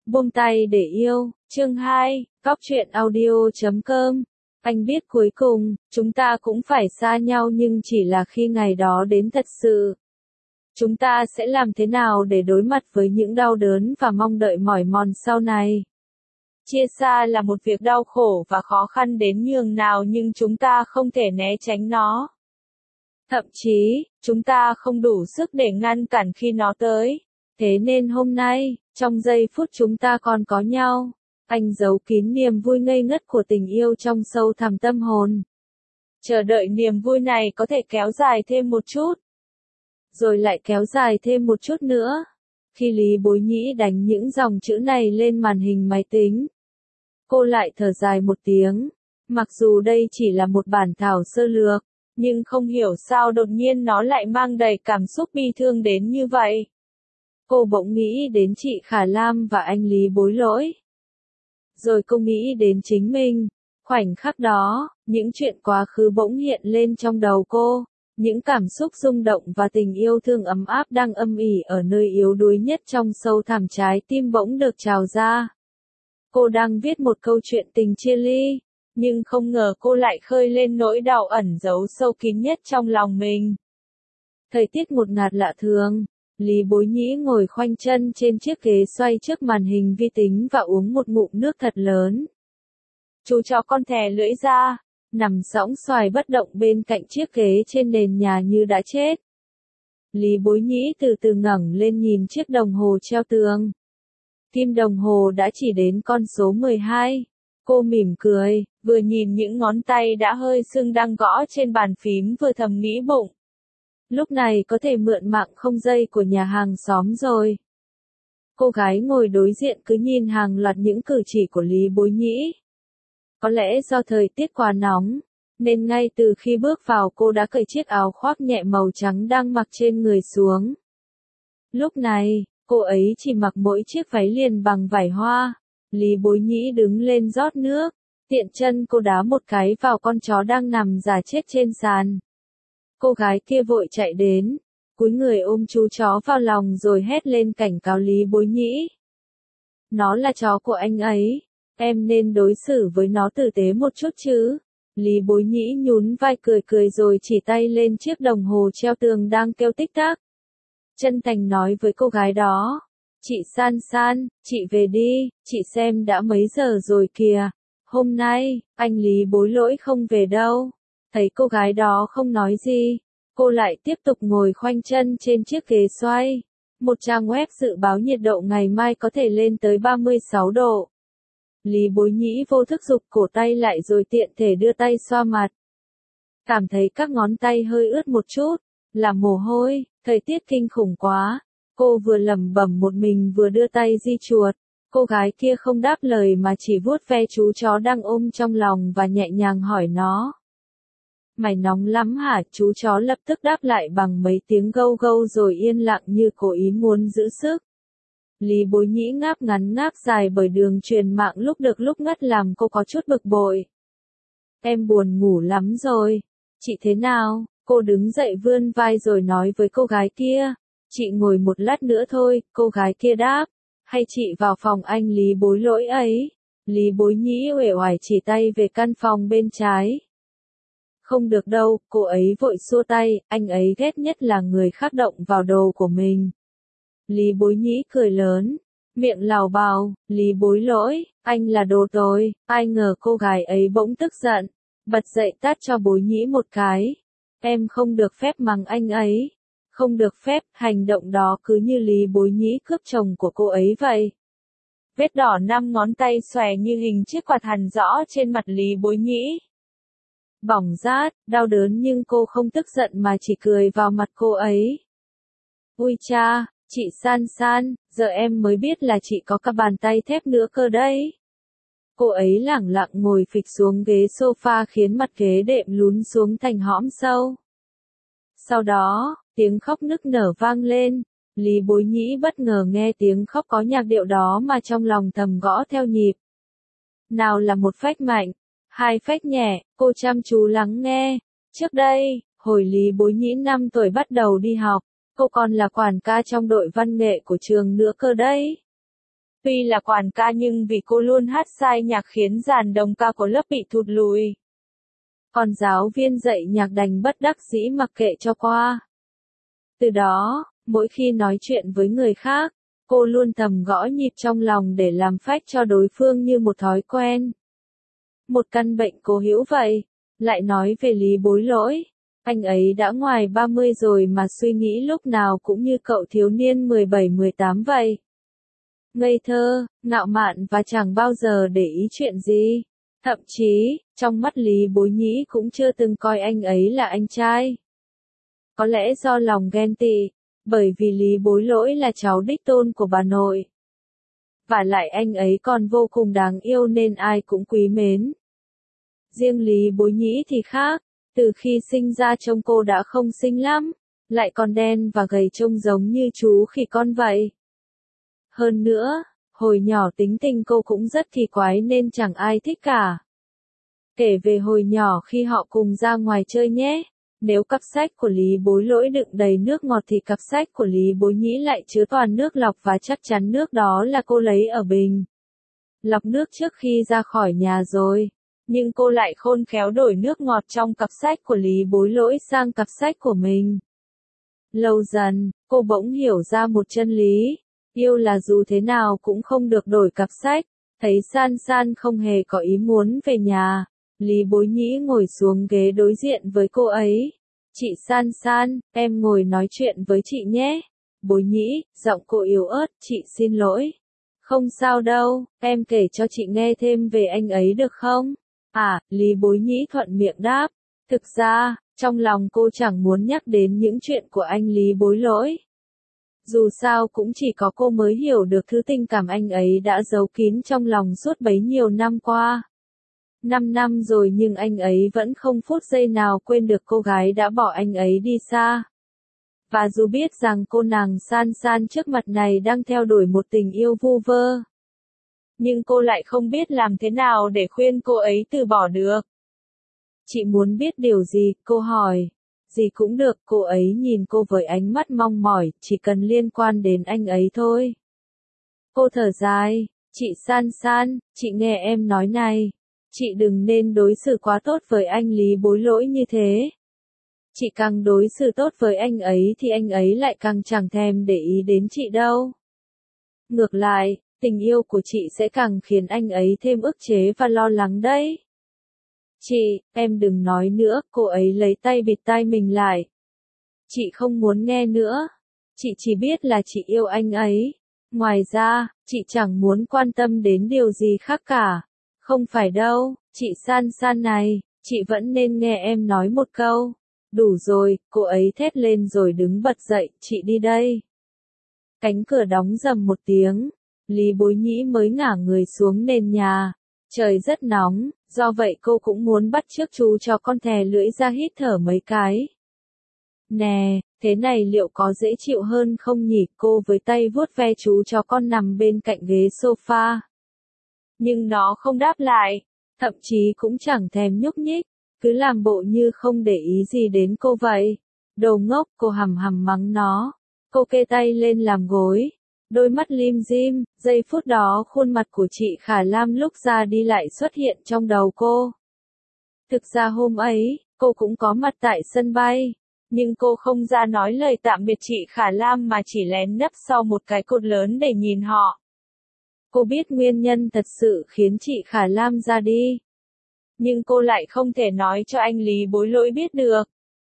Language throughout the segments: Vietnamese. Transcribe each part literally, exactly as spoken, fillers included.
Buông tay để yêu, chương hai, Cóc truyện audio chấm com. Anh biết cuối cùng, chúng ta cũng phải xa nhau nhưng chỉ là khi ngày đó đến thật sự. Chúng ta sẽ làm thế nào để đối mặt với những đau đớn và mong đợi mỏi mòn sau này? Chia xa là một việc đau khổ và khó khăn đến nhường nào nhưng chúng ta không thể né tránh nó. Thậm chí, chúng ta không đủ sức để ngăn cản khi nó tới. Thế nên hôm nay, trong giây phút chúng ta còn có nhau, anh giấu kín niềm vui ngây ngất của tình yêu trong sâu thẳm tâm hồn. Chờ đợi niềm vui này có thể kéo dài thêm một chút. Rồi lại kéo dài thêm một chút nữa. Khi Lý Bối Nhĩ đánh những dòng chữ này lên màn hình máy tính, cô lại thở dài một tiếng. Mặc dù đây chỉ là một bản thảo sơ lược, nhưng không hiểu sao đột nhiên nó lại mang đầy cảm xúc bi thương đến như vậy. Cô bỗng nghĩ đến chị Khả Lam và anh Lý Bối Lỗi. Rồi cô nghĩ đến chính mình. Khoảnh khắc đó, những chuyện quá khứ bỗng hiện lên trong đầu cô. Những cảm xúc rung động và tình yêu thương ấm áp đang âm ỉ ở nơi yếu đuối nhất trong sâu thẳm trái tim bỗng được trào ra. Cô đang viết một câu chuyện tình chia ly, nhưng không ngờ cô lại khơi lên nỗi đau ẩn giấu sâu kín nhất trong lòng mình. Thời tiết ngột ngạt lạ thường, Lý Bối Nhĩ ngồi khoanh chân trên chiếc ghế xoay trước màn hình vi tính và uống một ngụm nước thật lớn. Chú chó con thè lưỡi ra, nằm sõng xoài bất động bên cạnh chiếc ghế trên nền nhà như đã chết. Lý Bối Nhĩ từ từ ngẩng lên nhìn chiếc đồng hồ treo tường. Kim đồng hồ đã chỉ đến con số mười hai. Cô mỉm cười, vừa nhìn những ngón tay đã hơi sưng đang gõ trên bàn phím vừa thầm nghĩ bụng. Lúc này có thể mượn mạng không dây của nhà hàng xóm rồi. Cô gái ngồi đối diện cứ nhìn hàng loạt những cử chỉ của Lý Bối Nhĩ. Có lẽ do thời tiết quá nóng, nên ngay từ khi bước vào cô đã cởi chiếc áo khoác nhẹ màu trắng đang mặc trên người xuống. Lúc này, cô ấy chỉ mặc mỗi chiếc váy liền bằng vải hoa. Lý Bối Nhĩ đứng lên rót nước, tiện chân cô đá một cái vào con chó đang nằm rã chết trên sàn. Cô gái kia vội chạy đến, cúi người ôm chú chó vào lòng rồi hét lên cảnh cáo Lý Bối Nhĩ. Nó là chó của anh ấy, em nên đối xử với nó tử tế một chút chứ. Lý Bối Nhĩ nhún vai cười cười rồi chỉ tay lên chiếc đồng hồ treo tường đang kêu tích tắc. Chân thành nói với cô gái đó. Chị San San, chị về đi, chị xem đã mấy giờ rồi kìa. Hôm nay, anh Lý Bối Lỗi không về đâu. Thấy cô gái đó không nói gì, cô lại tiếp tục ngồi khoanh chân trên chiếc ghế xoay. Một trang web dự báo nhiệt độ ngày mai có thể lên tới ba mươi sáu độ. Lý Bối Nhĩ vô thức giục cổ tay lại rồi tiện thể đưa tay xoa mặt. Cảm thấy các ngón tay hơi ướt một chút, là mồ hôi, thời tiết kinh khủng quá. Cô vừa lẩm bẩm một mình vừa đưa tay di chuột. Cô gái kia không đáp lời mà chỉ vuốt ve chú chó đang ôm trong lòng và nhẹ nhàng hỏi nó. Mày nóng lắm hả? Chú chó lập tức đáp lại bằng mấy tiếng gâu gâu rồi yên lặng như cố ý muốn giữ sức. Lý Bối Nhĩ ngáp ngắn ngáp dài bởi đường truyền mạng lúc được lúc ngắt làm cô có chút bực bội. Em buồn ngủ lắm rồi. Chị thế nào? Cô đứng dậy vươn vai rồi nói với cô gái kia. Chị ngồi một lát nữa thôi, cô gái kia đáp. Hay chị vào phòng anh Lý Bối Lỗi ấy. Lý Bối Nhĩ uể oải chỉ tay về căn phòng bên trái. Không được đâu, cô ấy vội xua tay, anh ấy ghét nhất là người khác động vào đồ của mình. Lý Bối Nhĩ cười lớn, miệng lào bào, Lý Bối Lỗi, anh là đồ tồi. Ai ngờ cô gái ấy bỗng tức giận, bật dậy tát cho Bối Nhĩ một cái. Em không được phép mắng anh ấy. Không được phép, hành động đó cứ như Lý Bối Nhĩ cướp chồng của cô ấy vậy. Vết đỏ năm ngón tay xòe như hình chiếc quạt hằn rõ trên mặt Lý Bối Nhĩ. Bỏng rát, đau đớn nhưng cô không tức giận mà chỉ cười vào mặt cô ấy. Ui cha, chị San San, giờ em mới biết là chị có cả bàn tay thép nữa cơ đấy. Cô ấy lẳng lặng ngồi phịch xuống ghế sofa khiến mặt ghế đệm lún xuống thành hõm sâu. Sau đó, tiếng khóc nức nở vang lên. Lý Bối Nhĩ bất ngờ nghe tiếng khóc có nhạc điệu đó mà trong lòng thầm gõ theo nhịp. Nào là một phách mạnh, hai phách nhẹ, cô chăm chú lắng nghe. Trước đây, hồi Lý Bối Nhĩ năm tuổi bắt đầu đi học, cô còn là quản ca trong đội văn nghệ của trường nữa cơ đấy. Tuy là quản ca nhưng vì cô luôn hát sai nhạc khiến dàn đồng ca của lớp bị thụt lùi. Còn giáo viên dạy nhạc đành bất đắc dĩ mặc kệ cho qua. Từ đó, mỗi khi nói chuyện với người khác, cô luôn thầm gõ nhịp trong lòng để làm phách cho đối phương như một thói quen. Một căn bệnh cố hữu vậy. Lại nói về Lý Bối Lỗi. Anh ấy đã ngoài ba mươi rồi mà suy nghĩ lúc nào cũng như cậu thiếu niên mười bảy mười tám vậy. Ngây thơ, ngạo mạn và chẳng bao giờ để ý chuyện gì. Thậm chí, trong mắt Lý Bối Nhĩ cũng chưa từng coi anh ấy là anh trai. Có lẽ do lòng ghen tị, bởi vì Lý Bối Lỗi là cháu đích tôn của bà nội. Và lại anh ấy còn vô cùng đáng yêu nên ai cũng quý mến. Riêng Lý Bối Nhĩ thì khác, từ khi sinh ra trông cô đã không xinh lắm, lại còn đen và gầy trông giống như chú khỉ con vậy. Hơn nữa, hồi nhỏ tính tình cô cũng rất kỳ quái nên chẳng ai thích cả. Kể về hồi nhỏ khi họ cùng ra ngoài chơi nhé. Nếu cặp sách của Lý Bối Lỗi đựng đầy nước ngọt thì cặp sách của Lý Bối Nhĩ lại chứa toàn nước lọc và chắc chắn nước đó là cô lấy ở bình lọc nước trước khi ra khỏi nhà rồi. Nhưng cô lại khôn khéo đổi nước ngọt trong cặp sách của Lý Bối Lỗi sang cặp sách của mình. Lâu dần, cô bỗng hiểu ra một chân lý. Yêu là dù thế nào cũng không được đổi cặp sách. Thấy San San không hề có ý muốn về nhà. Lý Bối Nhĩ ngồi xuống ghế đối diện với cô ấy. Chị San San, em ngồi nói chuyện với chị nhé. Bối Nhĩ, giọng cô yếu ớt, chị xin lỗi. Không sao đâu, em kể cho chị nghe thêm về anh ấy được không? À, Lý Bối Nhĩ thuận miệng đáp. Thực ra, trong lòng cô chẳng muốn nhắc đến những chuyện của anh Lý Bối Lỗi. Dù sao cũng chỉ có cô mới hiểu được thứ tình cảm anh ấy đã giấu kín trong lòng suốt bấy nhiêu năm qua. Năm năm rồi nhưng anh ấy vẫn không phút giây nào quên được cô gái đã bỏ anh ấy đi xa. Và dù biết rằng cô nàng San San trước mặt này đang theo đuổi một tình yêu vu vơ, nhưng cô lại không biết làm thế nào để khuyên cô ấy từ bỏ được. Chị muốn biết điều gì, cô hỏi. Gì cũng được, cô ấy nhìn cô với ánh mắt mong mỏi, chỉ cần liên quan đến anh ấy thôi. Cô thở dài, chị San San, chị nghe em nói này. Chị đừng nên đối xử quá tốt với anh Lý Bối Lỗi như thế. Chị càng đối xử tốt với anh ấy thì anh ấy lại càng chẳng thèm để ý đến chị đâu. Ngược lại, tình yêu của chị sẽ càng khiến anh ấy thêm ức chế và lo lắng đấy. Chị, em đừng nói nữa, cô ấy lấy tay bịt tai mình lại. Chị không muốn nghe nữa. Chị chỉ biết là chị yêu anh ấy. Ngoài ra, chị chẳng muốn quan tâm đến điều gì khác cả. Không phải đâu, chị San San này, chị vẫn nên nghe em nói một câu. Đủ rồi, cô ấy thét lên rồi đứng bật dậy, chị đi đây. Cánh cửa đóng rầm một tiếng, Lý Bối Nhĩ mới ngả người xuống nền nhà. Trời rất nóng, do vậy cô cũng muốn bắt chước chú cho con thè lưỡi ra hít thở mấy cái. Nè, thế này liệu có dễ chịu hơn không nhỉ? Cô với tay vuốt ve chú cho con nằm bên cạnh ghế sofa. Nhưng nó không đáp lại, thậm chí cũng chẳng thèm nhúc nhích, cứ làm bộ như không để ý gì đến cô vậy. Đồ ngốc, cô hầm hầm mắng nó. Cô kê tay lên làm gối. Đôi mắt lim dim, giây phút đó khuôn mặt của chị Khả Lam lúc ra đi lại xuất hiện trong đầu cô. Thực ra hôm ấy, cô cũng có mặt tại sân bay, nhưng cô không ra nói lời tạm biệt chị Khả Lam mà chỉ lén nấp sau một cái cột lớn để nhìn họ. Cô biết nguyên nhân thật sự khiến chị Khả Lam ra đi. Nhưng cô lại không thể nói cho anh Lý Bối Lỗi biết được.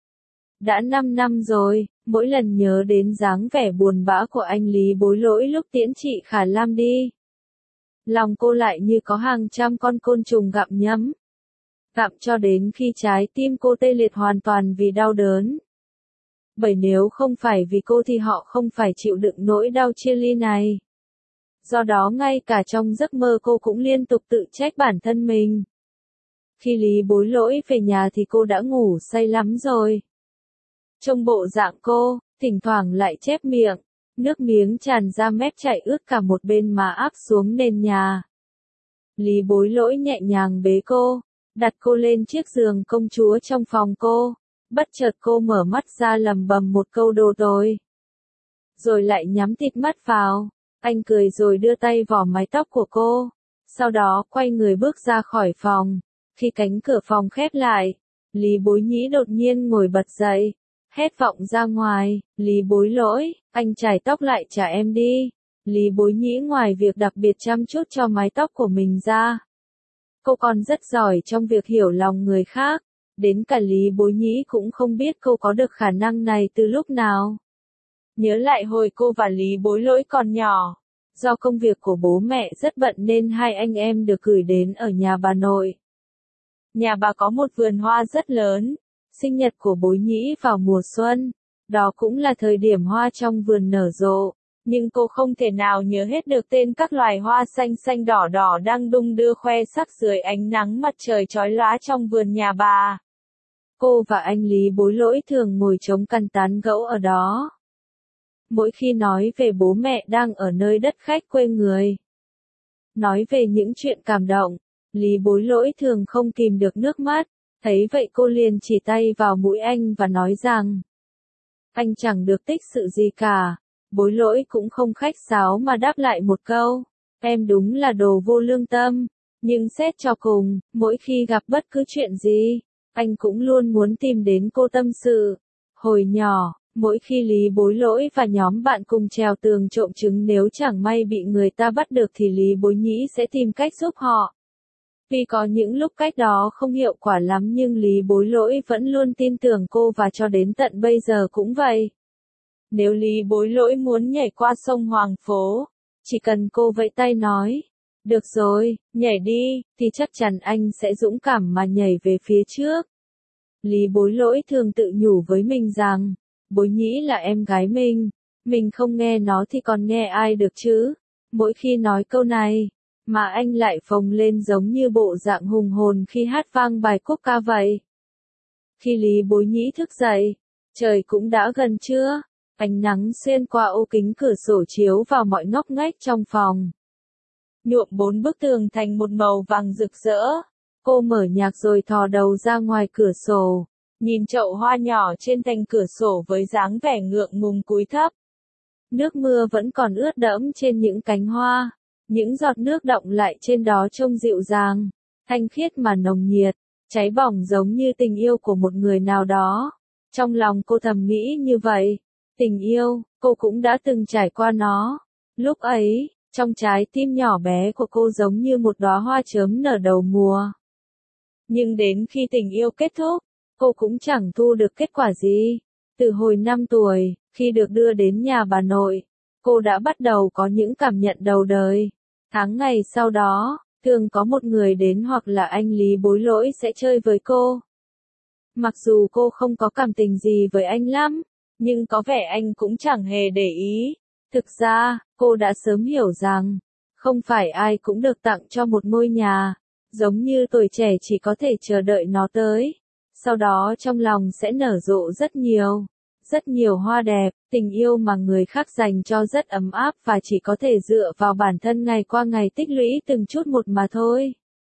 Đã năm năm rồi, mỗi lần nhớ đến dáng vẻ buồn bã của anh Lý Bối Lỗi lúc tiễn chị Khả Lam đi. Lòng cô lại như có hàng trăm con côn trùng gặm nhấm. Gặm cho đến khi trái tim cô tê liệt hoàn toàn vì đau đớn. Bởi nếu không phải vì cô thì họ không phải chịu đựng nỗi đau chia ly này. Do đó ngay cả trong giấc mơ cô cũng liên tục tự trách bản thân mình. Khi Lý Bối Lỗi về nhà thì cô đã ngủ say lắm rồi. Trông bộ dạng cô, thỉnh thoảng lại chép miệng, nước miếng tràn ra mép chảy ướt cả một bên má áp xuống nền nhà. Lý Bối Lỗi nhẹ nhàng bế cô, đặt cô lên chiếc giường công chúa trong phòng cô. Bất chợt cô mở mắt ra lầm bầm một câu đồ tối. Rồi lại nhắm tịt mắt vào. Anh cười rồi đưa tay vò mái tóc của cô. Sau đó quay người bước ra khỏi phòng. Khi cánh cửa phòng khép lại, Lý Bối Nhĩ đột nhiên ngồi bật dậy. Hét vọng ra ngoài, Lý Bối Lỗi, anh chải tóc lại trả em đi. Lý Bối Nhĩ ngoài việc đặc biệt chăm chút cho mái tóc của mình ra, cô còn rất giỏi trong việc hiểu lòng người khác. Đến cả Lý Bối Nhĩ cũng không biết cô có được khả năng này từ lúc nào. Nhớ lại hồi cô và Lý Bối Lỗi còn nhỏ, do công việc của bố mẹ rất bận nên hai anh em được gửi đến ở nhà bà nội. Nhà bà có một vườn hoa rất lớn. Sinh nhật của Bối Nhĩ vào mùa xuân, đó cũng là thời điểm hoa trong vườn nở rộ, nhưng cô không thể nào nhớ hết được tên các loài hoa xanh xanh đỏ đỏ đang đung đưa khoe sắc dưới ánh nắng mặt trời chói lóa trong vườn nhà bà. Cô và anh Lý Bối Lỗi thường ngồi chống cằm tán gẫu ở đó. Mỗi khi nói về bố mẹ đang ở nơi đất khách quê người, nói về những chuyện cảm động, Lý Bối Lỗi thường không kìm được nước mắt. Thấy vậy cô liền chỉ tay vào mũi anh và nói rằng, anh chẳng được tích sự gì cả. Bối Lỗi cũng không khách sáo mà đáp lại một câu, em đúng là đồ vô lương tâm. Nhưng xét cho cùng, mỗi khi gặp bất cứ chuyện gì, anh cũng luôn muốn tìm đến cô tâm sự. Hồi nhỏ, mỗi khi Lý Bối Lỗi và nhóm bạn cùng trèo tường trộm trứng, nếu chẳng may bị người ta bắt được thì Lý Bối Nhĩ sẽ tìm cách giúp họ. Vì có những lúc cách đó không hiệu quả lắm nhưng Lý Bối Lỗi vẫn luôn tin tưởng cô và cho đến tận bây giờ cũng vậy. Nếu Lý Bối Lỗi muốn nhảy qua sông Hoàng Phố, chỉ cần cô vẫy tay nói, được rồi, nhảy đi, thì chắc chắn anh sẽ dũng cảm mà nhảy về phía trước. Lý Bối Lỗi thường tự nhủ với mình rằng, Bối Nhĩ là em gái mình, mình không nghe nó thì còn nghe ai được chứ. Mỗi khi nói câu này, mà anh lại phồng lên giống như bộ dạng hùng hồn khi hát vang bài quốc ca vậy. Khi Lý Bối Nhĩ thức dậy, trời cũng đã gần trưa, ánh nắng xuyên qua ô kính cửa sổ chiếu vào mọi ngóc ngách trong phòng, nhuộm bốn bức tường thành một màu vàng rực rỡ. Cô mở nhạc rồi thò đầu ra ngoài cửa sổ, nhìn chậu hoa nhỏ trên thành cửa sổ với dáng vẻ ngượng ngùng cúi thấp. Nước mưa vẫn còn ướt đẫm trên những cánh hoa. Những giọt nước đọng lại trên đó trông dịu dàng, thanh khiết mà nồng nhiệt, cháy bỏng giống như tình yêu của một người nào đó. Trong lòng cô thầm nghĩ như vậy, tình yêu, cô cũng đã từng trải qua nó. Lúc ấy, trong trái tim nhỏ bé của cô giống như một đóa hoa chớm nở đầu mùa. Nhưng đến khi tình yêu kết thúc, cô cũng chẳng thu được kết quả gì. Từ hồi năm tuổi, khi được đưa đến nhà bà nội, cô đã bắt đầu có những cảm nhận đầu đời. Tháng ngày sau đó, thường có một người đến hoặc là anh Lý Bối Lỗi sẽ chơi với cô. Mặc dù cô không có cảm tình gì với anh lắm, nhưng có vẻ anh cũng chẳng hề để ý. Thực ra, cô đã sớm hiểu rằng, không phải ai cũng được tặng cho một ngôi nhà, giống như tuổi trẻ chỉ có thể chờ đợi nó tới. Sau đó trong lòng sẽ nở rộ rất nhiều. Rất nhiều hoa đẹp, tình yêu mà người khác dành cho rất ấm áp và chỉ có thể dựa vào bản thân ngày qua ngày tích lũy từng chút một mà thôi.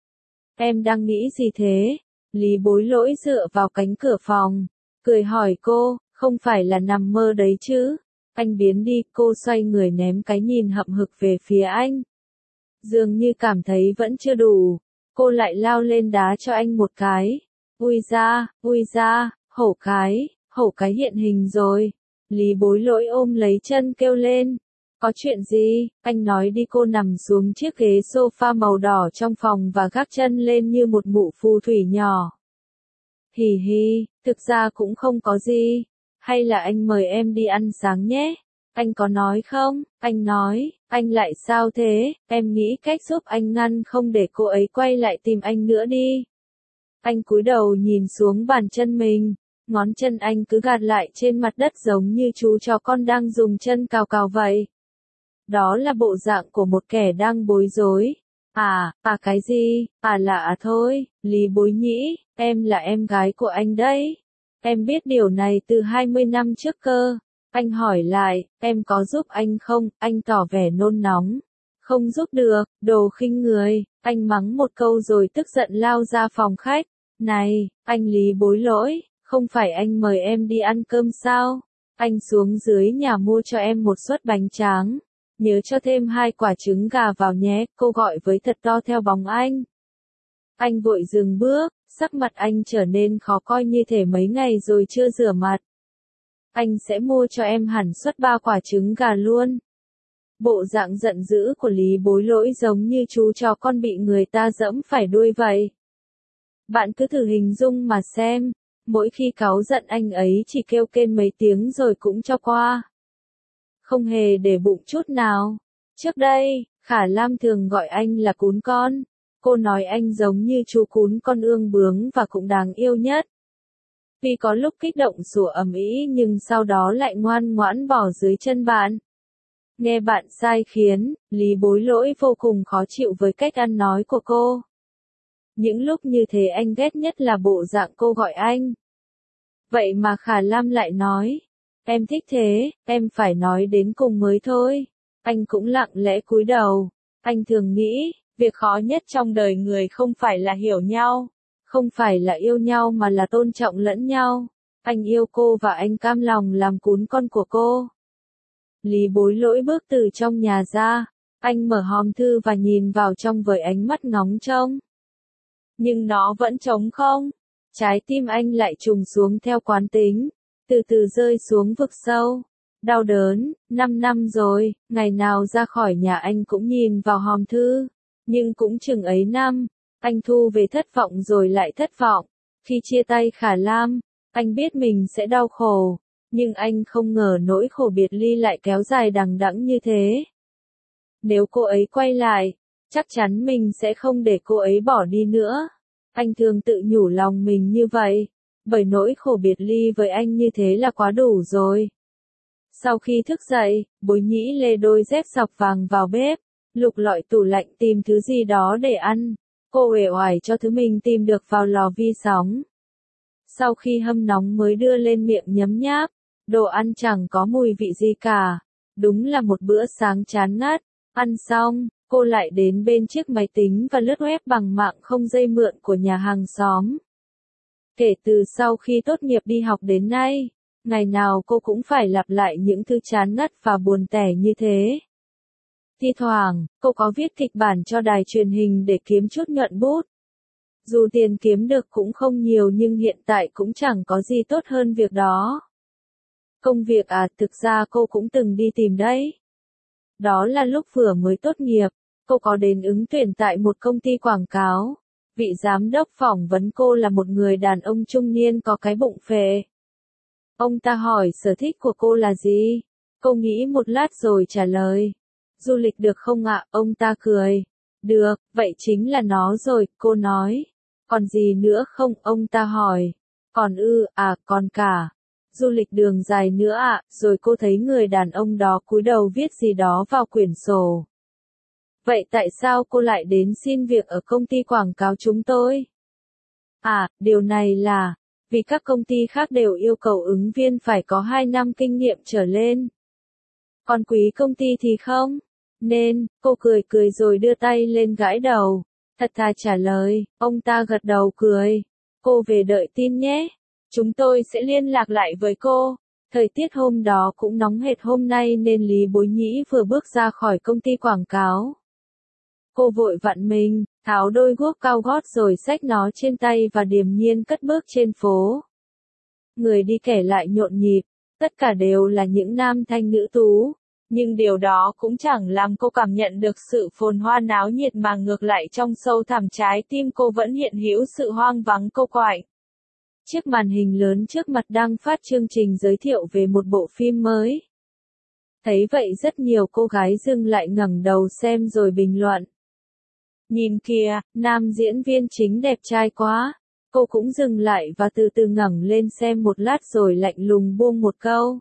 Em đang nghĩ gì thế? Lý Bối Lỗi dựa vào cánh cửa phòng, cười hỏi cô, không phải là nằm mơ đấy chứ? Anh biến đi, cô xoay người ném cái nhìn hậm hực về phía anh. Dường như cảm thấy vẫn chưa đủ, cô lại lao lên đá cho anh một cái. Ui da, ui da, hổ cái. Hổ cái hiện hình rồi. Lý Bối Lỗi ôm lấy chân kêu lên. Có chuyện gì? Anh nói đi. Cô nằm xuống chiếc ghế sofa màu đỏ trong phòng và gác chân lên như một mụ phù thủy nhỏ. Hì hì, thực ra cũng không có gì. Hay là anh mời em đi ăn sáng nhé? Anh có nói không? Anh nói, anh lại sao thế? Em nghĩ cách giúp anh ngăn không để cô ấy quay lại tìm anh nữa đi. Anh cúi đầu nhìn xuống bàn chân mình. Ngón chân anh cứ gạt lại trên mặt đất giống như chú chó con đang dùng chân cào cào vậy. Đó là bộ dạng của một kẻ đang bối rối. À, à cái gì? À là à thôi, Lý Bối Nhĩ, em là em gái của anh đấy. Em biết điều này từ hai mươi năm trước cơ. Anh hỏi lại, em có giúp anh không? Anh tỏ vẻ nôn nóng. Không giúp được, đồ khinh người. Anh mắng một câu rồi tức giận lao ra phòng khách. Này, anh Lý Bối Lỗi. Không phải anh mời em đi ăn cơm sao? Anh xuống dưới nhà mua cho em một suất bánh tráng. nhớ cho thêm hai quả trứng gà vào nhé, cô gọi với thật to theo bóng anh. Anh vội dừng bước, sắc mặt anh trở nên khó coi như thể mấy ngày rồi chưa rửa mặt. Anh sẽ mua cho em hẳn suất ba quả trứng gà luôn. Bộ dạng giận dữ của Lý Bối Lỗi giống như chú chó con bị người ta giẫm phải đuôi vậy. Bạn cứ thử hình dung mà xem, mỗi khi cáu giận anh ấy chỉ kêu kên mấy tiếng rồi cũng cho qua. Không hề để bụng chút nào. Trước đây, Khả Lam thường gọi anh là cún con. Cô nói anh giống như chú cún con ương bướng và cũng đáng yêu nhất. Vì có lúc kích động sủa ầm ĩ nhưng sau đó lại ngoan ngoãn bỏ dưới chân bạn. Nghe bạn sai khiến, Lý Bối Lỗi vô cùng khó chịu với cách ăn nói của cô. Những lúc như thế anh ghét nhất là bộ dạng cô gọi anh. Vậy mà Khả Lam lại nói, em thích thế, em phải nói đến cùng mới thôi. Anh cũng lặng lẽ cúi đầu. Anh thường nghĩ, việc khó nhất trong đời người không phải là hiểu nhau, không phải là yêu nhau mà là tôn trọng lẫn nhau. Anh yêu cô và anh cam lòng làm cún con của cô. Lý Bối Lỗi bước từ trong nhà ra, anh mở hòm thư và nhìn vào trong với ánh mắt ngóng trông. Nhưng nó vẫn trống không. Trái tim anh lại trùng xuống theo quán tính, từ từ rơi xuống vực sâu. Đau đớn, năm năm rồi, ngày nào ra khỏi nhà anh cũng nhìn vào hòm thư. Nhưng cũng chừng ấy năm, anh thu về thất vọng rồi lại thất vọng. Khi chia tay Khả Lam, anh biết mình sẽ đau khổ, nhưng anh không ngờ nỗi khổ biệt ly lại kéo dài đằng đẵng như thế. Nếu cô ấy quay lại, chắc chắn mình sẽ không để cô ấy bỏ đi nữa. Anh thường tự nhủ lòng mình như vậy, bởi nỗi khổ biệt ly với anh như thế là quá đủ rồi. Sau khi thức dậy, Bối Nhĩ lê đôi dép sọc vàng vào bếp, lục lọi tủ lạnh tìm thứ gì đó để ăn. Cô uể oải cho thứ mình tìm được vào lò vi sóng. Sau khi hâm nóng mới đưa lên miệng nhấm nháp, đồ ăn chẳng có mùi vị gì cả. Đúng là một bữa sáng chán ngắt. Ăn xong, cô lại đến bên chiếc máy tính và lướt web bằng mạng không dây mượn của nhà hàng xóm. Kể từ sau khi tốt nghiệp đi học đến nay, ngày nào cô cũng phải lặp lại những thứ chán ngắt và buồn tẻ như thế. Thi thoảng, cô có viết kịch bản cho đài truyền hình để kiếm chút nhuận bút. Dù tiền kiếm được cũng không nhiều nhưng hiện tại cũng chẳng có gì tốt hơn việc đó. Công việc à, thực ra cô cũng từng đi tìm đấy. Đó là lúc vừa mới tốt nghiệp, cô có đến ứng tuyển tại một công ty quảng cáo. Vị giám đốc phỏng vấn cô là một người đàn ông trung niên có cái bụng phệ. Ông ta hỏi sở thích của cô là gì? Cô nghĩ một lát rồi trả lời. Du lịch được không ạ? Ông ta cười. Được, vậy chính là nó rồi, cô nói. Còn gì nữa không? Ông ta hỏi. Còn ư, à, còn cả. Du lịch đường dài nữa ạ, rồi cô thấy người đàn ông đó cúi đầu viết gì đó vào quyển sổ. Vậy tại sao cô lại đến xin việc ở công ty quảng cáo chúng tôi? À, điều này là, vì các công ty khác đều yêu cầu ứng viên phải có hai năm kinh nghiệm trở lên. Còn quý công ty thì không. Nên, cô cười cười rồi đưa tay lên gãi đầu. Thật thà trả lời, ông ta gật đầu cười. Cô về đợi tin nhé. Chúng tôi sẽ liên lạc lại với cô. Thời tiết hôm đó cũng nóng hệt hôm nay nên Lý Bối Nhĩ vừa bước ra khỏi công ty quảng cáo. Cô vội vặn mình, tháo đôi guốc cao gót rồi xách nó trên tay và điềm nhiên cất bước trên phố. Người đi kẻ lại nhộn nhịp, tất cả đều là những nam thanh nữ tú. Nhưng điều đó cũng chẳng làm cô cảm nhận được sự phồn hoa náo nhiệt mà ngược lại trong sâu thẳm trái tim cô vẫn hiện hữu sự hoang vắng cô quạnh. Chiếc màn hình lớn trước mặt đang phát chương trình giới thiệu về một bộ phim mới. Thấy vậy rất nhiều cô gái dừng lại ngẩng đầu xem rồi bình luận. Nhìn kìa, nam diễn viên chính đẹp trai quá. Cô cũng dừng lại và từ từ ngẩng lên xem một lát rồi lạnh lùng buông một câu.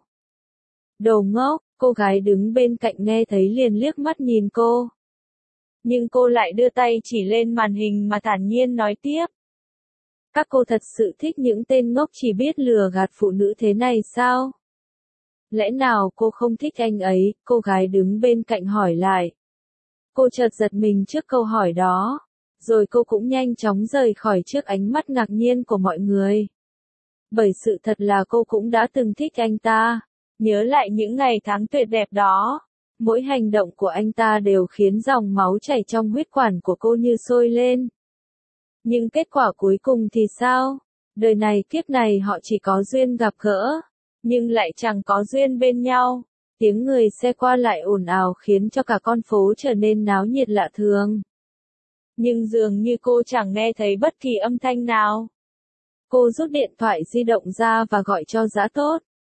Đồ ngốc, cô gái đứng bên cạnh nghe thấy liền liếc mắt nhìn cô. Nhưng cô lại đưa tay chỉ lên màn hình mà thản nhiên nói tiếp. Các cô thật sự thích những tên ngốc chỉ biết lừa gạt phụ nữ thế này sao? Lẽ nào cô không thích anh ấy? Cô gái đứng bên cạnh hỏi lại. Cô chợt giật mình trước câu hỏi đó. Rồi cô cũng nhanh chóng rời khỏi trước ánh mắt ngạc nhiên của mọi người. Bởi sự thật là cô cũng đã từng thích anh ta. Nhớ lại những ngày tháng tuyệt đẹp đó. Mỗi hành động của anh ta đều khiến dòng máu chảy trong huyết quản của cô như sôi lên. Nhưng kết quả cuối cùng thì sao? Đời này kiếp này họ chỉ có duyên gặp gỡ, nhưng lại chẳng có duyên bên nhau. Tiếng người xe qua lại ồn ào khiến cho cả con phố trở nên náo nhiệt lạ thường. Nhưng dường như cô chẳng nghe thấy bất kỳ âm thanh nào. Cô rút điện thoại di động ra và gọi cho Dã Tốt.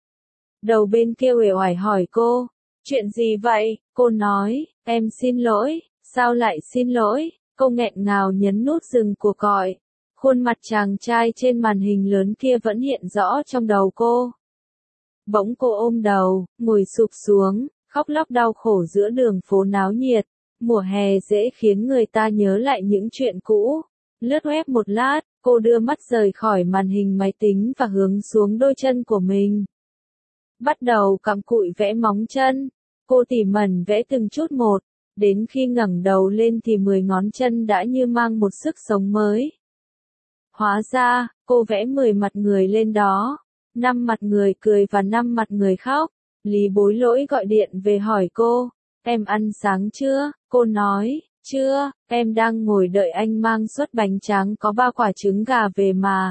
Đầu bên kia uể oải hỏi cô, chuyện gì vậy? Cô nói, em xin lỗi. Sao lại xin lỗi? Cô nghẹn ngào nhấn nút dừng cuộc gọi. Khuôn mặt chàng trai trên màn hình lớn kia vẫn hiện rõ trong đầu cô. Bỗng cô ôm đầu, ngồi sụp xuống, khóc lóc đau khổ giữa đường phố náo nhiệt. Mùa hè dễ khiến người ta nhớ lại những chuyện cũ. Lướt web một lát, cô đưa mắt rời khỏi màn hình máy tính và hướng xuống đôi chân của mình. Bắt đầu cặm cụi vẽ móng chân. Cô tỉ mẩn vẽ từng chút một, đến khi ngẩng đầu lên thì mười ngón chân đã như mang một sức sống mới. Hóa ra, cô vẽ mười mặt người lên đó. Năm mặt người cười và năm mặt người khóc. Lý Bối Lỗi gọi điện về hỏi cô, em ăn sáng chưa? Cô nói, chưa, em đang ngồi đợi anh mang suất bánh tráng có ba quả trứng gà về mà.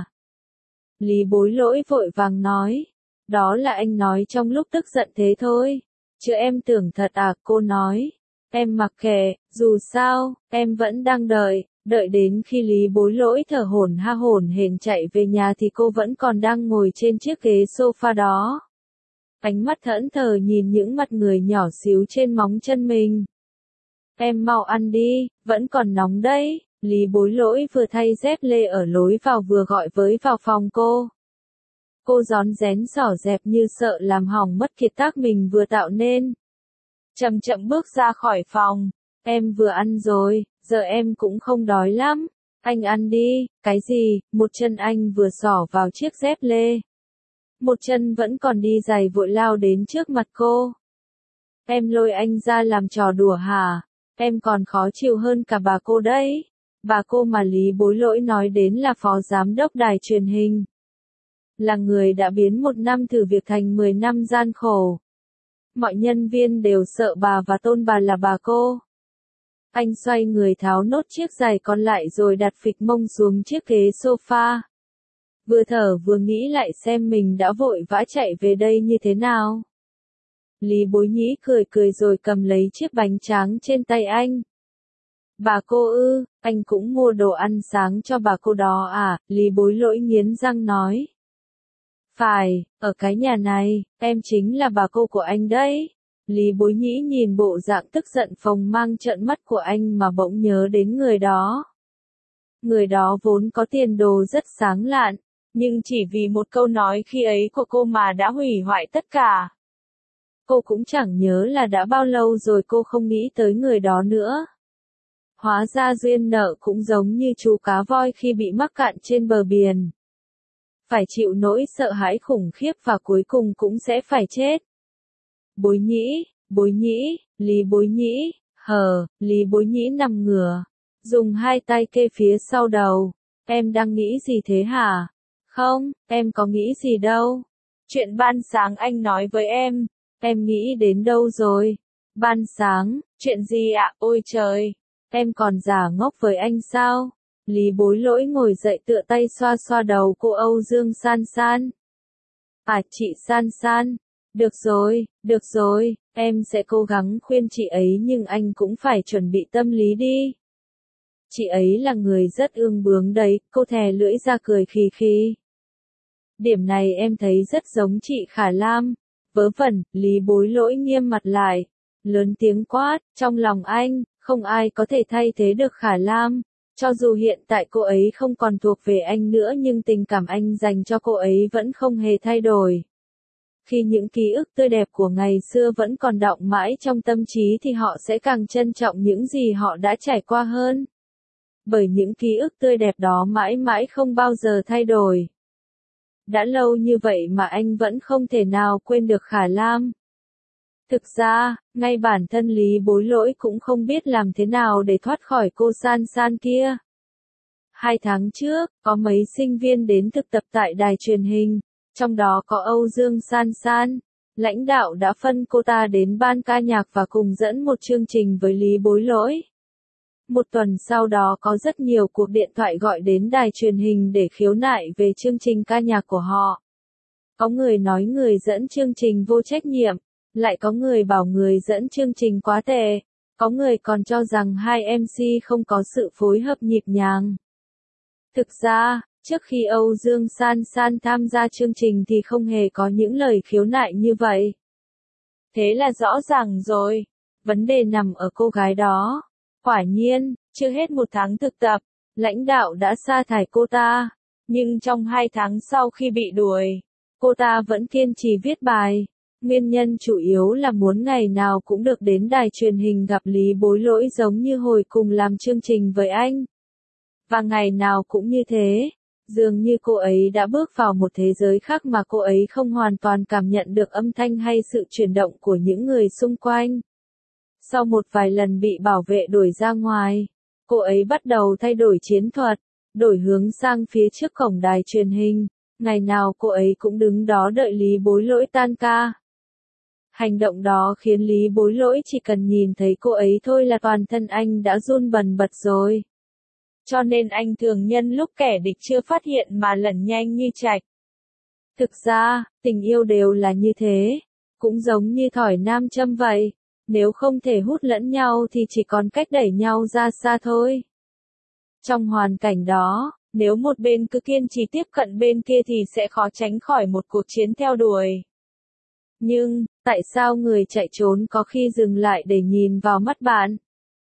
Lý Bối Lỗi vội vàng nói, đó là anh nói trong lúc tức giận thế thôi, chứ em tưởng thật à? Cô nói, em mặc kệ, dù sao, em vẫn đang đợi. Đợi đến khi Lý Bối Lỗi thở hổn ha hổn hển chạy về nhà thì cô vẫn còn đang ngồi trên chiếc ghế sofa đó. Ánh mắt thẫn thờ nhìn những mặt người nhỏ xíu trên móng chân mình. Em mau ăn đi, vẫn còn nóng đấy. Lý Bối Lỗi vừa thay dép lê ở lối vào vừa gọi với vào phòng cô. Cô rón rén xỏ dẹp như sợ làm hỏng mất kiệt tác mình vừa tạo nên. Chậm chậm bước ra khỏi phòng. Em vừa ăn rồi, giờ em cũng không đói lắm. Anh ăn đi. Cái gì? Một chân anh vừa xỏ vào chiếc dép lê. Một chân vẫn còn đi giày vội lao đến trước mặt cô. Em lôi anh ra làm trò đùa hả? Em còn khó chịu hơn cả bà cô đấy. Bà cô mà Lý Bối Lỗi nói đến là phó giám đốc đài truyền hình. Là người đã biến một năm thử việc thành mười năm gian khổ. Mọi nhân viên đều sợ bà và tôn bà là bà cô. Anh xoay người tháo nốt chiếc giày còn lại rồi đặt phịch mông xuống chiếc ghế sofa. Vừa thở vừa nghĩ lại xem mình đã vội vã chạy về đây như thế nào. Lý Bối Nhĩ cười cười rồi cầm lấy chiếc bánh tráng trên tay anh. Bà cô ư, anh cũng mua đồ ăn sáng cho bà cô đó à? Lý Bối Lỗi nghiến răng nói. Phải, ở cái nhà này, em chính là bà cô của anh đấy. Lý Bối Nhĩ nhìn bộ dạng tức giận phồng mang trợn mắt của anh mà bỗng nhớ đến người đó. Người đó vốn có tiền đồ rất sáng lạn, nhưng chỉ vì một câu nói khi ấy của cô mà đã hủy hoại tất cả. Cô cũng chẳng nhớ là đã bao lâu rồi cô không nghĩ tới người đó nữa. Hóa ra duyên nợ cũng giống như chú cá voi khi bị mắc cạn trên bờ biển. Phải chịu nỗi sợ hãi khủng khiếp và cuối cùng cũng sẽ phải chết. Bối Nhĩ, Bối Nhĩ, Lý Bối Nhĩ, hờ, Lý Bối Nhĩ nằm ngửa, dùng hai tay kê phía sau đầu. Em đang nghĩ gì thế hả? Không, em có nghĩ gì đâu. Chuyện ban sáng anh nói với em, em nghĩ đến đâu rồi? Ban sáng, chuyện gì ạ? Ôi trời, em còn giả ngốc với anh sao? Lý Bối Lỗi ngồi dậy tựa tay xoa xoa đầu cô Âu Dương San San. À chị San San, được rồi, được rồi, em sẽ cố gắng khuyên chị ấy nhưng anh cũng phải chuẩn bị tâm lý đi. Chị ấy là người rất ương bướng đấy, cô thè lưỡi ra cười khì khì. Điểm này em thấy rất giống chị Khả Lam. Vớ vẩn, Lý Bối Lỗi nghiêm mặt lại, lớn tiếng quát, trong lòng anh, không ai có thể thay thế được Khả Lam. Cho dù hiện tại cô ấy không còn thuộc về anh nữa nhưng tình cảm anh dành cho cô ấy vẫn không hề thay đổi. Khi những ký ức tươi đẹp của ngày xưa vẫn còn đọng mãi trong tâm trí thì họ sẽ càng trân trọng những gì họ đã trải qua hơn. Bởi những ký ức tươi đẹp đó mãi mãi không bao giờ thay đổi. Đã lâu như vậy mà anh vẫn không thể nào quên được Khả Lam. Thực ra, ngay bản thân Lý Bối Lỗi cũng không biết làm thế nào để thoát khỏi cô San San kia. Hai tháng trước, có mấy sinh viên đến thực tập tại đài truyền hình, trong đó có Âu Dương San San. lãnh đạo đã phân cô ta đến ban ca nhạc và cùng dẫn một chương trình với Lý Bối Lỗi. Một tuần sau đó có rất nhiều cuộc điện thoại gọi đến đài truyền hình để khiếu nại về chương trình ca nhạc của họ. Có người nói người dẫn chương trình vô trách nhiệm, lại có người bảo người dẫn chương trình quá tệ, có người còn cho rằng hai em xê không có sự phối hợp nhịp nhàng. Thực ra, trước khi Âu Dương San San tham gia chương trình thì không hề có những lời khiếu nại như vậy. Thế là rõ ràng rồi, vấn đề nằm ở cô gái đó. Quả nhiên, chưa hết một tháng thực tập, lãnh đạo đã sa thải cô ta, nhưng trong hai tháng sau khi bị đuổi, cô ta vẫn kiên trì viết bài. Nguyên nhân chủ yếu là muốn ngày nào cũng được đến đài truyền hình gặp Lý Bối Lỗi giống như hồi cùng làm chương trình với anh. Và ngày nào cũng như thế, dường như cô ấy đã bước vào một thế giới khác mà cô ấy không hoàn toàn cảm nhận được âm thanh hay sự chuyển động của những người xung quanh. Sau một vài lần bị bảo vệ đuổi ra ngoài, cô ấy bắt đầu thay đổi chiến thuật, đổi hướng sang phía trước cổng đài truyền hình. Ngày nào cô ấy cũng đứng đó đợi Lý Bối Lỗi tan ca. Hành động đó khiến Lý Bối Lỗi chỉ cần nhìn thấy cô ấy thôi là toàn thân anh đã run bần bật rồi. Cho nên anh thường nhân lúc kẻ địch chưa phát hiện mà lẩn nhanh như trạch. Thực ra, tình yêu đều là như thế, cũng giống như thỏi nam châm vậy, nếu không thể hút lẫn nhau thì chỉ còn cách đẩy nhau ra xa thôi. Trong hoàn cảnh đó, nếu một bên cứ kiên trì tiếp cận bên kia thì sẽ khó tránh khỏi một cuộc chiến theo đuổi. Nhưng, tại sao người chạy trốn có khi dừng lại để nhìn vào mắt bạn?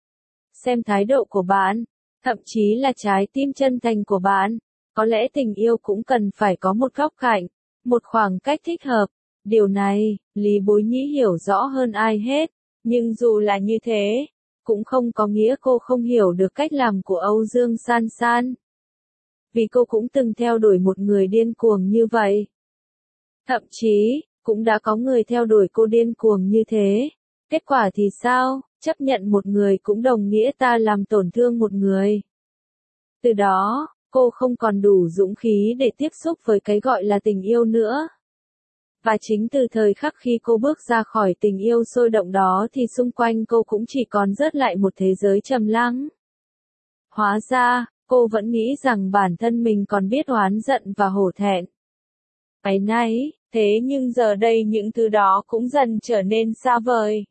Xem thái độ của bạn, thậm chí là trái tim chân thành của bạn. Có lẽ tình yêu cũng cần phải có một góc cạnh, một khoảng cách thích hợp. Điều này, Lý Bối Nhĩ hiểu rõ hơn ai hết. Nhưng dù là như thế, cũng không có nghĩa cô không hiểu được cách làm của Âu Dương San San. Vì cô cũng từng theo đuổi một người điên cuồng như vậy. Thậm chí, cũng đã có người theo đuổi cô điên cuồng như thế. Kết quả thì sao? Chấp nhận một người cũng đồng nghĩa ta làm tổn thương một người. Từ đó, cô không còn đủ dũng khí để tiếp xúc với cái gọi là tình yêu nữa. Và chính từ thời khắc khi cô bước ra khỏi tình yêu sôi động đó thì xung quanh cô cũng chỉ còn rớt lại một thế giới trầm lắng. Hóa ra, cô vẫn nghĩ rằng bản thân mình còn biết oán giận và hổ thẹn. Áy náy, thế nhưng giờ đây những thứ đó cũng dần trở nên xa vời.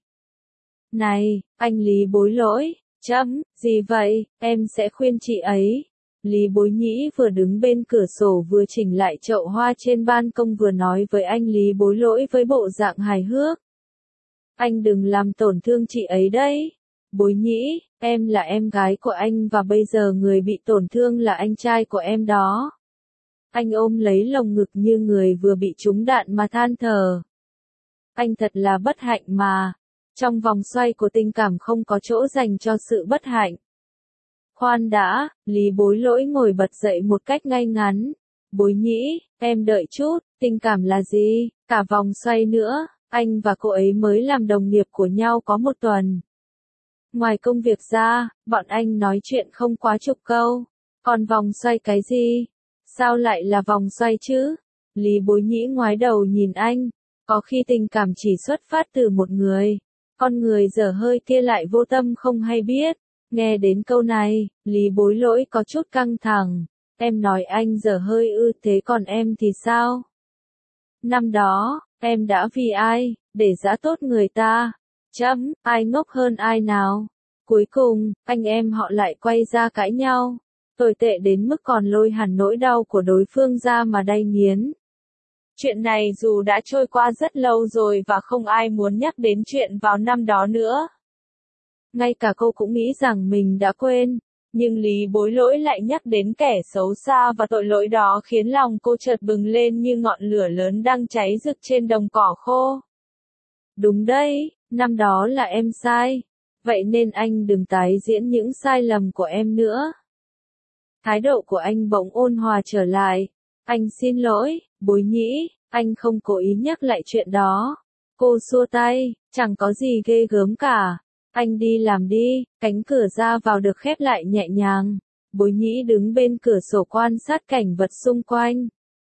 Này, anh Lý Bối Lỗi, chấm, gì vậy, em sẽ khuyên chị ấy. Lý Bối Nhĩ vừa đứng bên cửa sổ vừa chỉnh lại chậu hoa trên ban công vừa nói với anh Lý Bối Lỗi với bộ dạng hài hước. Anh đừng làm tổn thương chị ấy đấy. Bối Nhĩ, em là em gái của anh và bây giờ người bị tổn thương là anh trai của em đó. Anh ôm lấy lồng ngực như người vừa bị trúng đạn mà than thở. Anh thật là bất hạnh mà. Trong vòng xoay của tình cảm không có chỗ dành cho sự bất hạnh. Khoan đã, Lý Bối Lỗi ngồi bật dậy một cách ngay ngắn. Bối Nhĩ, em đợi chút, tình cảm là gì? Cả vòng xoay nữa, anh và cô ấy mới làm đồng nghiệp của nhau có một tuần. Ngoài công việc ra, bọn anh nói chuyện không quá chục câu. Còn vòng xoay cái gì? Sao lại là vòng xoay chứ? Lý Bối Nhĩ ngoái đầu nhìn anh. Có khi tình cảm chỉ xuất phát từ một người. Con người dở hơi kia lại vô tâm không hay biết. Nghe đến câu này, Lý Bối Lỗi có chút căng thẳng. Em nói anh dở hơi ư, thế còn em thì sao? Năm đó, em đã vì ai, để giã tốt người ta? Chấm, ai ngốc hơn ai nào? Cuối cùng, anh em họ lại quay ra cãi nhau. Tồi tệ đến mức còn lôi hẳn nỗi đau của đối phương ra mà đay nghiến. Chuyện này dù đã trôi qua rất lâu rồi và không ai muốn nhắc đến chuyện vào năm đó nữa. Ngay cả cô cũng nghĩ rằng mình đã quên, nhưng Lý Bối Lỗi lại nhắc đến kẻ xấu xa và tội lỗi đó khiến lòng cô chợt bừng lên như ngọn lửa lớn đang cháy rực trên đồng cỏ khô. Đúng đấy, năm đó là em sai, vậy nên anh đừng tái diễn những sai lầm của em nữa. Thái độ của anh bỗng ôn hòa trở lại. Anh xin lỗi, Bối Nhĩ, anh không cố ý nhắc lại chuyện đó. Cô xua tay, chẳng có gì ghê gớm cả. Anh đi làm đi, cánh cửa ra vào được khép lại nhẹ nhàng. Bối Nhĩ đứng bên cửa sổ quan sát cảnh vật xung quanh.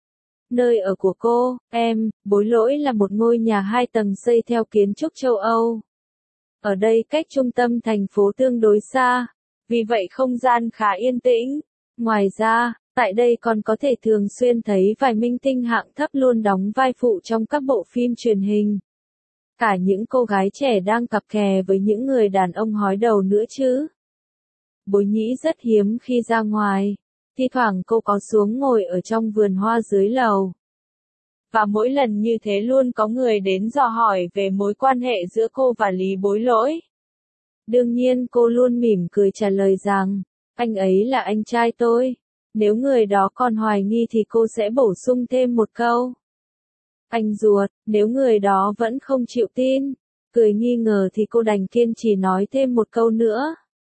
Nơi ở của cô, em, Bối Lỗi là một ngôi nhà hai tầng xây theo kiến trúc châu Âu. Ở đây cách trung tâm thành phố tương đối xa, vì vậy không gian khá yên tĩnh. Ngoài ra, tại đây còn có thể thường xuyên thấy vài minh tinh hạng thấp luôn đóng vai phụ trong các bộ phim truyền hình. Cả những cô gái trẻ đang cặp kè với những người đàn ông hói đầu nữa chứ. Bối Nhĩ rất hiếm khi ra ngoài, thi thoảng cô có xuống ngồi ở trong vườn hoa dưới lầu. Và mỗi lần như thế luôn có người đến dò hỏi về mối quan hệ giữa cô và Lý Bối Lỗi. Đương nhiên cô luôn mỉm cười trả lời rằng, anh ấy là anh trai tôi. Nếu người đó còn hoài nghi thì cô sẽ bổ sung thêm một câu. Anh ruột, nếu người đó vẫn không chịu tin, cười nghi ngờ thì cô đành kiên trì nói thêm một câu nữa.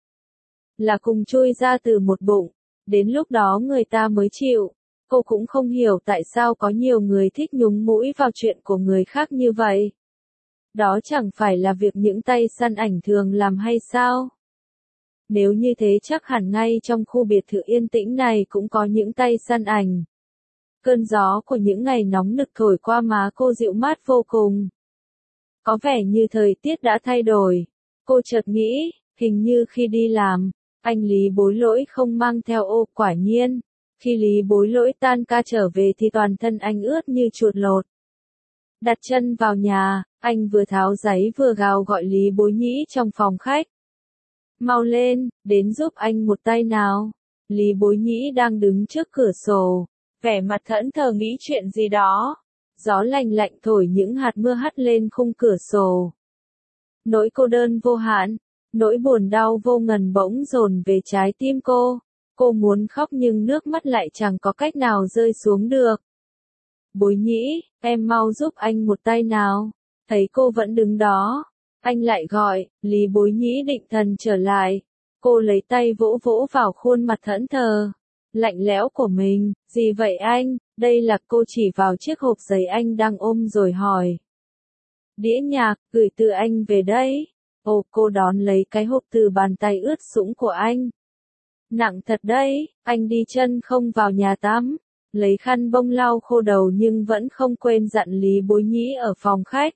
Là cùng chui ra từ một bụng, đến lúc đó người ta mới chịu. Cô cũng không hiểu tại sao có nhiều người thích nhúng mũi vào chuyện của người khác như vậy. Đó chẳng phải là việc những tay săn ảnh thường làm hay sao? Nếu như thế chắc hẳn ngay trong khu biệt thự yên tĩnh này cũng có những tay săn ảnh. Cơn gió của những ngày nóng nực thổi qua má cô dịu mát vô cùng. Có vẻ như thời tiết đã thay đổi. Cô chợt nghĩ, hình như khi đi làm, anh Lý Bối Lỗi không mang theo ô. Quả nhiên, khi Lý Bối Lỗi tan ca trở về thì toàn thân anh ướt như chuột lột. Đặt chân vào nhà, anh vừa tháo giấy vừa gào gọi Lý Bối Nhĩ trong phòng khách. Mau lên, đến giúp anh một tay nào. Lý Bối Nhĩ đang đứng trước cửa sổ, vẻ mặt thẫn thờ nghĩ chuyện gì đó. Gió lạnh lạnh thổi những hạt mưa hắt lên khung cửa sổ. Nỗi cô đơn vô hạn, nỗi buồn đau vô ngần bỗng dồn về trái tim cô. Cô muốn khóc nhưng nước mắt lại chẳng có cách nào rơi xuống được. Bối Nhĩ, em mau giúp anh một tay nào. Thấy cô vẫn đứng đó, anh lại gọi. Lý Bối Nhĩ định thần trở lại. Cô lấy tay vỗ vỗ vào khuôn mặt thẫn thờ, lạnh lẽo của mình. Gì vậy anh? Đây là cô chỉ vào chiếc hộp giấy anh đang ôm rồi hỏi. Đĩa nhạc, gửi từ anh về đây. Ồ, cô đón lấy cái hộp từ bàn tay ướt sũng của anh. Nặng thật đấy, anh đi chân không vào nhà tắm. Lấy khăn bông lau khô đầu nhưng vẫn không quên dặn Lý Bối Nhĩ ở phòng khách.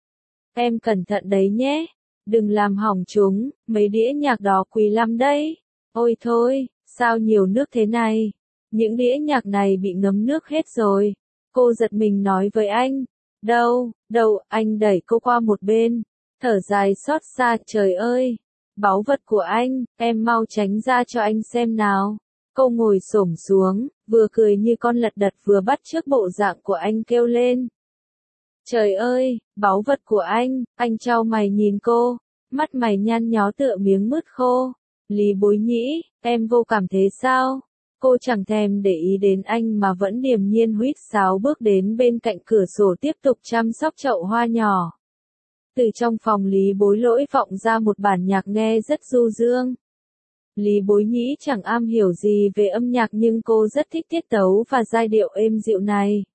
Em cẩn thận đấy nhé, đừng làm hỏng chúng, mấy đĩa nhạc đó quý lắm đấy. Ôi thôi, sao nhiều nước thế này? Những đĩa nhạc này bị ngấm nước hết rồi. Cô giật mình nói với anh. Đâu, đâu, anh đẩy cô qua một bên. Thở dài xót xa, trời ơi. Báu vật của anh, em mau tránh ra cho anh xem nào. Cô ngồi xổm xuống, vừa cười như con lật đật vừa bắt chước bộ dạng của anh kêu lên. Trời ơi, báu vật của anh, anh chau mày nhìn cô, mắt mày nhăn nhó tựa miếng mứt khô. Lý Bối Nhĩ, em vô cảm thế sao? Cô chẳng thèm để ý đến anh mà vẫn điềm nhiên huýt sáo bước đến bên cạnh cửa sổ tiếp tục chăm sóc chậu hoa nhỏ. Từ trong phòng Lý Bối Lỗi vọng ra một bản nhạc nghe rất du dương. Lý Bối Nhĩ chẳng am hiểu gì về âm nhạc nhưng cô rất thích tiết tấu và giai điệu êm dịu này.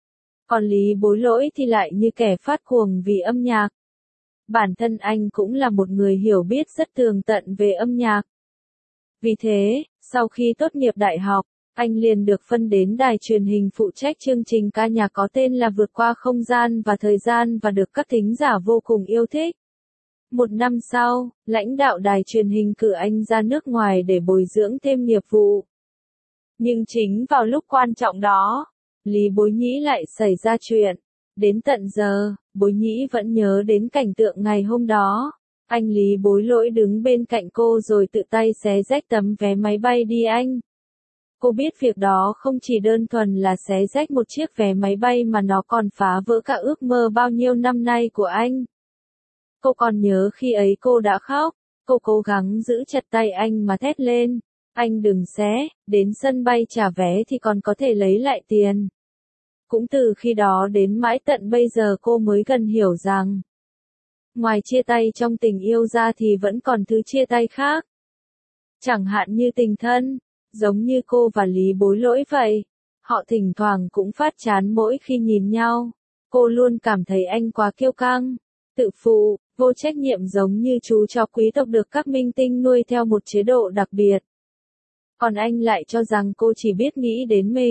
Còn Lý Bối Lỗi thì lại như kẻ phát cuồng vì âm nhạc. Bản thân anh cũng là một người hiểu biết rất tường tận về âm nhạc. Vì thế, sau khi tốt nghiệp đại học, anh liền được phân đến đài truyền hình phụ trách chương trình ca nhạc có tên là Vượt qua không gian và thời gian và được các thính giả vô cùng yêu thích. Một năm sau, lãnh đạo đài truyền hình cử anh ra nước ngoài để bồi dưỡng thêm nghiệp vụ. Nhưng chính vào lúc quan trọng đó, Lý Bối Nhĩ lại xảy ra chuyện. Đến tận giờ, Bối Nhĩ vẫn nhớ đến cảnh tượng ngày hôm đó. Anh Lý Bối Lỗi đứng bên cạnh cô rồi tự tay xé rách tấm vé máy bay đi Anh. Cô biết việc đó không chỉ đơn thuần là xé rách một chiếc vé máy bay mà nó còn phá vỡ cả ước mơ bao nhiêu năm nay của anh. Cô còn nhớ khi ấy cô đã khóc, cô cố gắng giữ chặt tay anh mà thét lên. Anh đừng xé, đến sân bay trả vé thì còn có thể lấy lại tiền. Cũng từ khi đó đến mãi tận bây giờ cô mới gần hiểu rằng, ngoài chia tay trong tình yêu ra thì vẫn còn thứ chia tay khác. Chẳng hạn như tình thân, giống như cô và Lý Bối Lỗi vậy. Họ thỉnh thoảng cũng phát chán mỗi khi nhìn nhau. Cô luôn cảm thấy anh quá kiêu căng, tự phụ, vô trách nhiệm giống như chú chó quý tộc được các minh tinh nuôi theo một chế độ đặc biệt. Còn anh lại cho rằng cô chỉ biết nghĩ đến mình.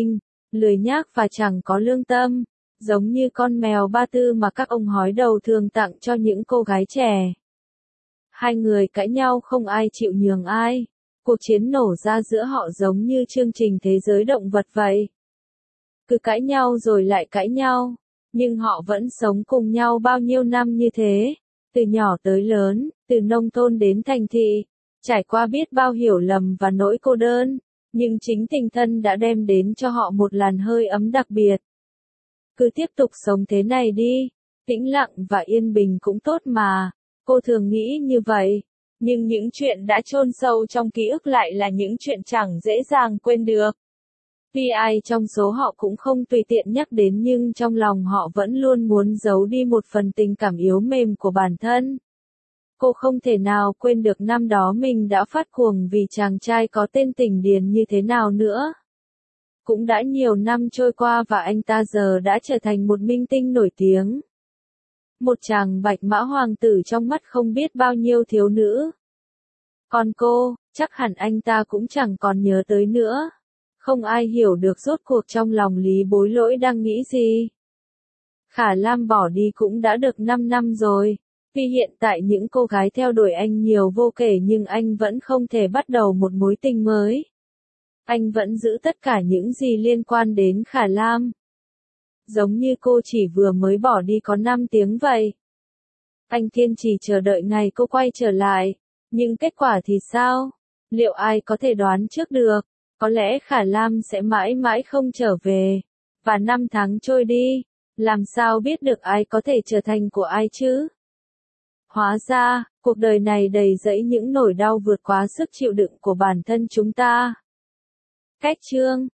lười nhác và chẳng có lương tâm, giống như con mèo ba tư mà các ông hói đầu thường tặng cho những cô gái trẻ. Hai người cãi nhau không ai chịu nhường ai, cuộc chiến nổ ra giữa họ giống như chương trình thế giới động vật vậy. Cứ cãi nhau rồi lại cãi nhau, nhưng họ vẫn sống cùng nhau bao nhiêu năm như thế, từ nhỏ tới lớn, từ nông thôn đến thành thị, trải qua biết bao hiểu lầm và nỗi cô đơn, nhưng chính tình thân đã đem đến cho họ một làn hơi ấm đặc biệt. Cứ tiếp tục sống thế này đi, tĩnh lặng và yên bình cũng tốt mà, cô thường nghĩ như vậy. Nhưng những chuyện đã chôn sâu trong ký ức lại là những chuyện chẳng dễ dàng quên được. Tuy ai trong số họ cũng không tùy tiện nhắc đến nhưng trong lòng họ vẫn luôn muốn giấu đi một phần tình cảm yếu mềm của bản thân. Cô không thể nào quên được năm đó mình đã phát cuồng vì chàng trai có tên Tỉnh Điền như thế nào nữa. Cũng đã nhiều năm trôi qua và anh ta giờ đã trở thành một minh tinh nổi tiếng. Một chàng bạch mã hoàng tử trong mắt không biết bao nhiêu thiếu nữ. Còn cô, chắc hẳn anh ta cũng chẳng còn nhớ tới nữa. Không ai hiểu được rốt cuộc trong lòng Lý Bối Lỗi đang nghĩ gì. Khả Lam bỏ đi cũng đã được năm năm rồi. Tuy hiện tại những cô gái theo đuổi anh nhiều vô kể nhưng anh vẫn không thể bắt đầu một mối tình mới. Anh vẫn giữ tất cả những gì liên quan đến Khả Lam. Giống như cô chỉ vừa mới bỏ đi có năm tiếng vậy. Anh kiên trì chờ đợi ngày cô quay trở lại. Nhưng kết quả thì sao? Liệu ai có thể đoán trước được? Có lẽ Khả Lam sẽ mãi mãi không trở về. Và năm tháng trôi đi. Làm sao biết được ai có thể trở thành của ai chứ? Hóa ra, cuộc đời này đầy rẫy những nỗi đau vượt quá sức chịu đựng của bản thân chúng ta. Cách chương